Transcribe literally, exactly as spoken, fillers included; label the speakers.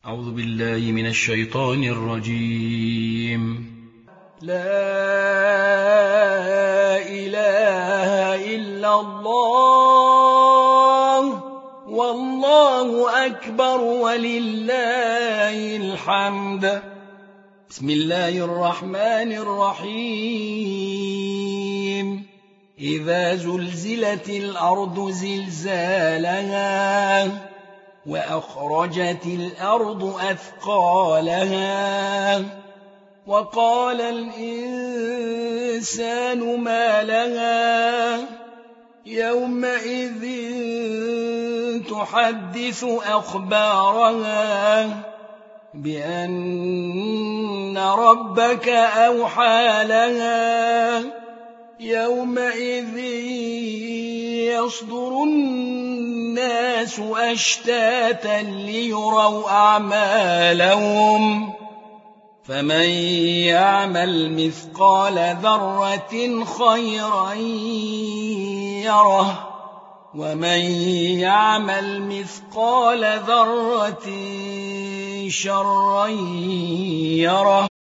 Speaker 1: أعوذ بالله من الشيطان الرجيم.
Speaker 2: لا إله إلا الله والله أكبر ولله الحمد. بسم الله الرحمن الرحيم. إذا زلزلت الأرض زلزالها وأخرجت الأرض أثقالها وقال الإنسان ما لها يومئذ تحدث أخبارها بأن ربك أوحى لها يومئذ يصدر الناس أشتاتا ليروا أعمالهم فمن يعمل مثقال ذرة خيرا يره ومن يعمل مثقال ذرة شرا يره.